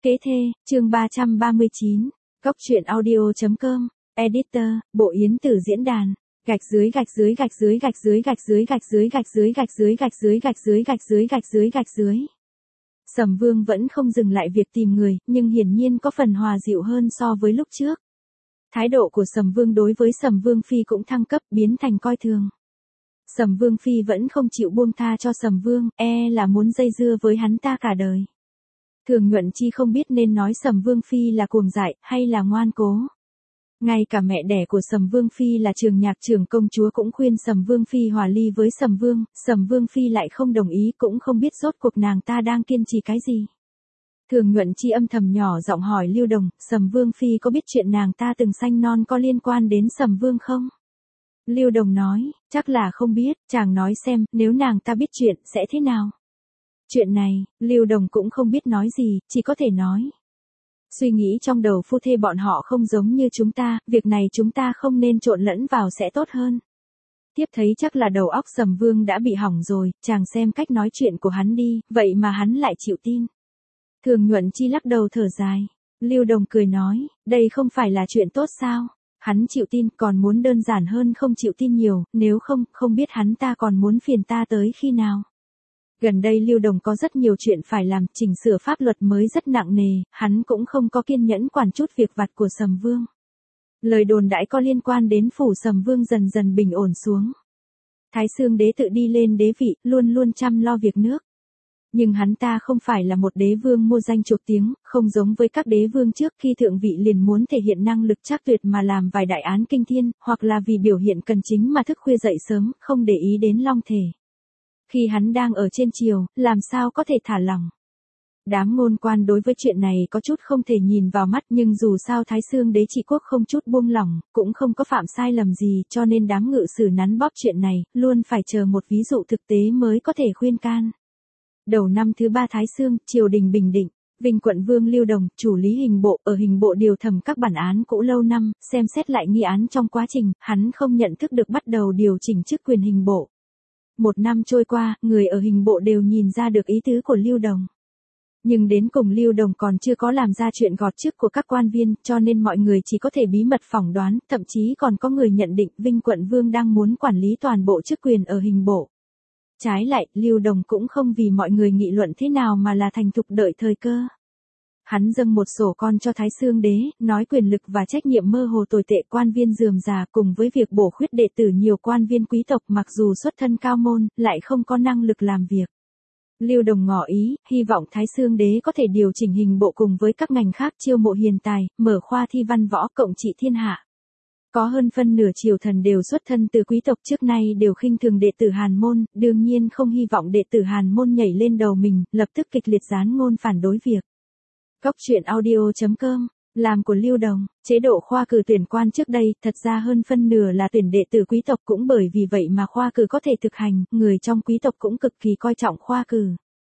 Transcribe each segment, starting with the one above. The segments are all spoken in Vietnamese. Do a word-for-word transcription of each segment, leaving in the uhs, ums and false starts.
Kế thê, chương ba trăm ba mươi chín, Góc truyện audio chấm com, Editor, Bộ Yến Tử diễn đàn, gạch dưới gạch dưới gạch dưới gạch dưới gạch dưới gạch dưới gạch dưới gạch dưới gạch dưới gạch dưới gạch dưới gạch dưới gạch dưới. Sầm Vương vẫn không dừng lại việc tìm người, nhưng hiển nhiên có phần hòa dịu hơn so với lúc trước. Thái độ của Sầm Vương đối với Sầm Vương Phi cũng thăng cấp, biến thành coi thường. Sầm Vương Phi vẫn không chịu buông tha cho Sầm Vương, e là muốn dây dưa với hắn ta cả đời. Thường Nhuận Chi không biết nên nói Sầm Vương Phi là cuồng dại, hay là ngoan cố. Ngay cả mẹ đẻ của Sầm Vương Phi là Trường Nhạc trưởng công chúa cũng khuyên Sầm Vương Phi hòa ly với Sầm Vương, Sầm Vương Phi lại không đồng ý, cũng không biết rốt cuộc nàng ta đang kiên trì cái gì. Thường Nhuận Chi âm thầm nhỏ giọng hỏi Lưu Đồng, Sầm Vương Phi có biết chuyện nàng ta từng sanh non có liên quan đến Sầm Vương không? Lưu Đồng nói, chắc là không biết, chàng nói xem, nếu nàng ta biết chuyện, sẽ thế nào? Chuyện này, Lưu Đồng cũng không biết nói gì, chỉ có thể nói. Suy nghĩ trong đầu phu thê bọn họ không giống như chúng ta, việc này chúng ta không nên trộn lẫn vào sẽ tốt hơn. Tiếp thấy chắc là đầu óc Sầm Vương đã bị hỏng rồi, chàng xem cách nói chuyện của hắn đi, vậy mà hắn lại chịu tin. Thường Nhuận Chi lắc đầu thở dài. Lưu Đồng cười nói, đây không phải là chuyện tốt sao? Hắn chịu tin còn muốn đơn giản hơn không chịu tin nhiều, nếu không, không biết hắn ta còn muốn phiền ta tới khi nào. Gần đây Lưu Đồng có rất nhiều chuyện phải làm, chỉnh sửa pháp luật mới rất nặng nề, hắn cũng không có kiên nhẫn quản chút việc vặt của Sầm Vương. Lời đồn đãi có liên quan đến phủ Sầm Vương dần dần bình ổn xuống. Thái Xương Đế tự đi lên đế vị, luôn luôn chăm lo việc nước. Nhưng hắn ta không phải là một đế vương mua danh chuộc tiếng, không giống với các đế vương trước khi thượng vị liền muốn thể hiện năng lực trác tuyệt mà làm vài đại án kinh thiên, hoặc là vì biểu hiện cần chính mà thức khuya dậy sớm, không để ý đến long thể. Khi hắn đang ở trên triều, làm sao có thể thả lỏng. Đám ngôn quan đối với chuyện này có chút không thể nhìn vào mắt, nhưng dù sao Thái Xương Đế trị quốc không chút buông lỏng, cũng không có phạm sai lầm gì, cho nên đám ngự sử nắn bóp chuyện này, luôn phải chờ một ví dụ thực tế mới có thể khuyên can. Đầu năm thứ ba Thái Xương, triều đình bình định, Vinh Quận Vương Lưu Đồng, chủ lý hình bộ, ở hình bộ điều thẩm các bản án cũ lâu năm, xem xét lại nghi án trong quá trình, hắn không nhận thức được bắt đầu điều chỉnh chức quyền hình bộ. Một năm trôi qua, người ở hình bộ đều nhìn ra được ý tứ của Lưu Đồng. Nhưng đến cùng Lưu Đồng còn chưa có làm ra chuyện gọt chức của các quan viên, cho nên mọi người chỉ có thể bí mật phỏng đoán, thậm chí còn có người nhận định Vinh Quận Vương đang muốn quản lý toàn bộ chức quyền ở hình bộ. Trái lại, Lưu Đồng cũng không vì mọi người nghị luận thế nào mà là thành thục đợi thời cơ. Hắn dâng một sổ con cho Thái Xương Đế, nói quyền lực và trách nhiệm mơ hồ tồi tệ, quan viên rườm rà, cùng với việc bổ khuyết đệ tử nhiều quan viên quý tộc mặc dù xuất thân cao môn, lại không có năng lực làm việc. Lưu Đồng ngỏ ý, hy vọng Thái Xương Đế có thể điều chỉnh hình bộ cùng với các ngành khác chiêu mộ hiền tài, mở khoa thi văn võ cộng trị thiên hạ. Có hơn phân nửa triều thần đều xuất thân từ quý tộc, trước nay đều khinh thường đệ tử Hàn môn, đương nhiên không hy vọng đệ tử Hàn môn nhảy lên đầu mình, lập tức kịch liệt gián ngôn phản đối việc. Góc truyện audio chấm com, làm của Lưu Đồng, chế độ khoa cử tuyển quan trước đây, thật ra hơn phân nửa là tuyển đệ tử quý tộc, cũng bởi vì vậy mà khoa cử có thể thực hành, người trong quý tộc cũng cực kỳ coi trọng khoa cử.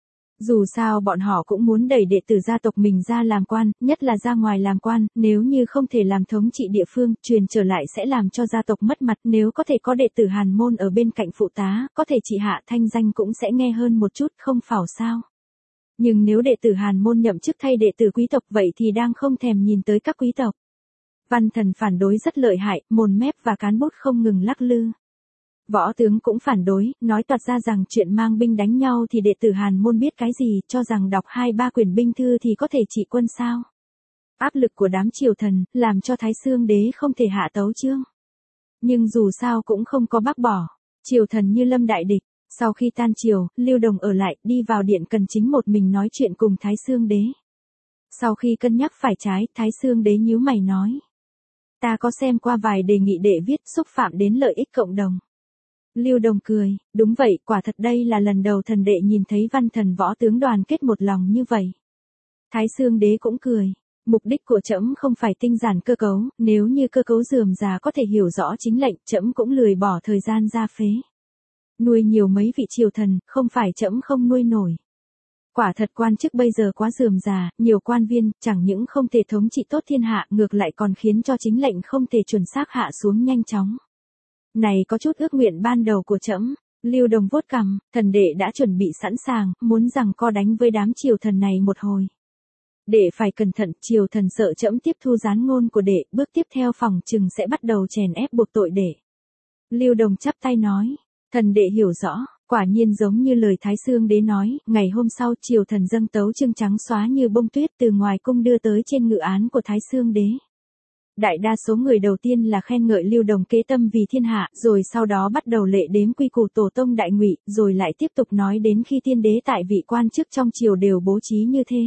Dù sao bọn họ cũng muốn đẩy đệ tử gia tộc mình ra làm quan, nhất là ra ngoài làm quan, nếu như không thể làm thống trị địa phương, truyền trở lại sẽ làm cho gia tộc mất mặt, nếu có thể có đệ tử Hàn môn ở bên cạnh phụ tá, có thể trị hạ thanh danh cũng sẽ nghe hơn một chút, không phảo sao. Nhưng nếu đệ tử Hàn môn nhậm chức thay đệ tử quý tộc vậy thì đang không thèm nhìn tới các quý tộc. Văn thần phản đối rất lợi hại, mồm mép và cán bút không ngừng lắc lư. Võ tướng cũng phản đối, nói toạc ra rằng chuyện mang binh đánh nhau thì đệ tử Hàn môn biết cái gì, cho rằng đọc hai ba quyển binh thư thì có thể trị quân sao. Áp lực của đám triều thần, làm cho Thái Xương Đế không thể hạ tấu chương. Nhưng dù sao cũng không có bác bỏ, triều thần như lâm đại địch. Sau khi tan triều, Lưu Đồng ở lại, đi vào điện cần chính một mình nói chuyện cùng Thái Xương Đế. Sau khi cân nhắc phải trái, Thái Xương Đế nhíu mày nói. Ta có xem qua vài đề nghị đệ viết xúc phạm đến lợi ích cộng đồng. Lưu Đồng cười, đúng vậy, quả thật đây là lần đầu thần đệ nhìn thấy văn thần võ tướng đoàn kết một lòng như vậy. Thái Xương Đế cũng cười, mục đích của trẫm không phải tinh giản cơ cấu, nếu như cơ cấu rườm rà có thể hiểu rõ chính lệnh, trẫm cũng lười bỏ thời gian ra phế. Nuôi nhiều mấy vị triều thần, không phải trẫm không nuôi nổi. Quả thật quan chức bây giờ quá rườm rà, nhiều quan viên, chẳng những không thể thống trị tốt thiên hạ, ngược lại còn khiến cho chính lệnh không thể chuẩn xác hạ xuống nhanh chóng. Này có chút ước nguyện ban đầu của trẫm. Lưu Đồng vuốt cằm, thần đệ đã chuẩn bị sẵn sàng, muốn rằng co đánh với đám triều thần này một hồi. Đệ phải cẩn thận, triều thần sợ trẫm tiếp thu gián ngôn của đệ, bước tiếp theo phòng trừng sẽ bắt đầu chèn ép buộc tội đệ. Lưu Đồng chắp tay nói, thần đệ hiểu rõ. Quả nhiên giống như lời Thái Xương Đế nói, ngày hôm sau triều thần dâng tấu chương trắng xóa như bông tuyết từ ngoài cung đưa tới trên ngự án của Thái Xương Đế. Đại đa số người đầu tiên là khen ngợi Lưu Đồng kế tâm vì thiên hạ, rồi sau đó bắt đầu lệ đếm quy củ tổ tông đại ngụy, rồi lại tiếp tục nói đến khi tiên đế tại vị quan chức trong triều đều bố trí như thế.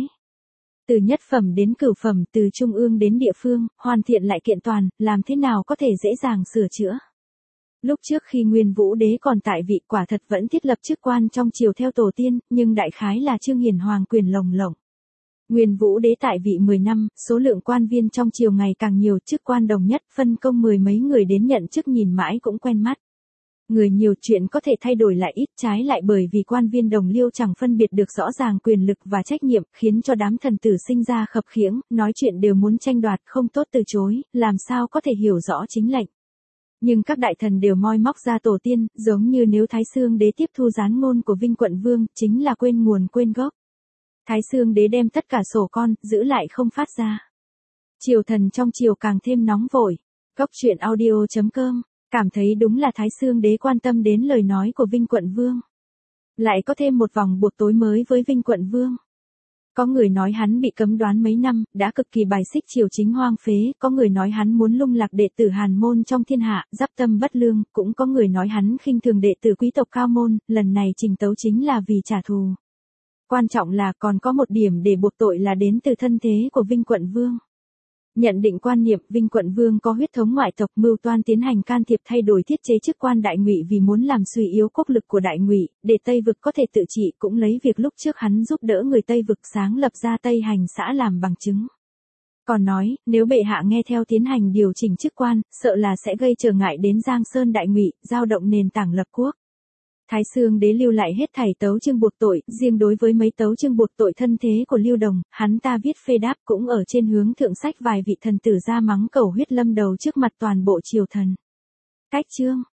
Từ nhất phẩm đến cửu phẩm, từ trung ương đến địa phương, hoàn thiện lại kiện toàn, làm thế nào có thể dễ dàng sửa chữa. Lúc trước khi Nguyên Vũ Đế còn tại vị quả thật vẫn thiết lập chức quan trong triều theo tổ tiên, nhưng đại khái là Trương Hiển Hoàng quyền lồng lộng. Nguyên Vũ Đế tại vị mười năm, số lượng quan viên trong triều ngày càng nhiều, chức quan đồng nhất, phân công mười mấy người đến nhận chức nhìn mãi cũng quen mắt. Người nhiều chuyện có thể thay đổi lại ít, trái lại bởi vì quan viên đồng liêu chẳng phân biệt được rõ ràng quyền lực và trách nhiệm, khiến cho đám thần tử sinh ra khập khiễng, nói chuyện đều muốn tranh đoạt, không tốt từ chối, làm sao có thể hiểu rõ chính lệnh. Nhưng các đại thần đều moi móc ra tổ tiên, giống như nếu Thái Xương Đế tiếp thu gián ngôn của Vinh Quận Vương, chính là quên nguồn quên gốc. Thái Xương Đế đem tất cả sổ con, giữ lại không phát ra. Triều thần trong triều càng thêm nóng vội. Góc truyện audio chấm com, cảm thấy đúng là Thái Xương Đế quan tâm đến lời nói của Vinh Quận Vương. Lại có thêm một vòng buộc tối mới với Vinh Quận Vương. Có người nói hắn bị cấm đoán mấy năm, đã cực kỳ bài xích triều chính hoang phế, có người nói hắn muốn lung lạc đệ tử Hàn môn trong thiên hạ, giáp tâm bất lương, cũng có người nói hắn khinh thường đệ tử quý tộc cao môn, lần này trình tấu chính là vì trả thù. Quan trọng là còn có một điểm để buộc tội là đến từ thân thế của Vinh Quận Vương. Nhận định quan niệm Vinh Quận Vương có huyết thống ngoại tộc, mưu toan tiến hành can thiệp thay đổi thiết chế chức quan đại ngụy vì muốn làm suy yếu quốc lực của đại ngụy, để Tây Vực có thể tự trị, cũng lấy việc lúc trước hắn giúp đỡ người Tây Vực sáng lập ra Tây Hành xã làm bằng chứng. Còn nói, nếu bệ hạ nghe theo tiến hành điều chỉnh chức quan, sợ là sẽ gây trở ngại đến Giang Sơn đại ngụy, giao động nền tảng lập quốc. Thái Xương Đế lưu lại hết thảy tấu chương buộc tội, riêng đối với mấy tấu chương buộc tội thân thế của Lưu Đồng, hắn ta viết phê đáp cũng ở trên hướng thượng sách vài vị thần tử ra mắng cầu huyết lâm đầu trước mặt toàn bộ triều thần. Cách chương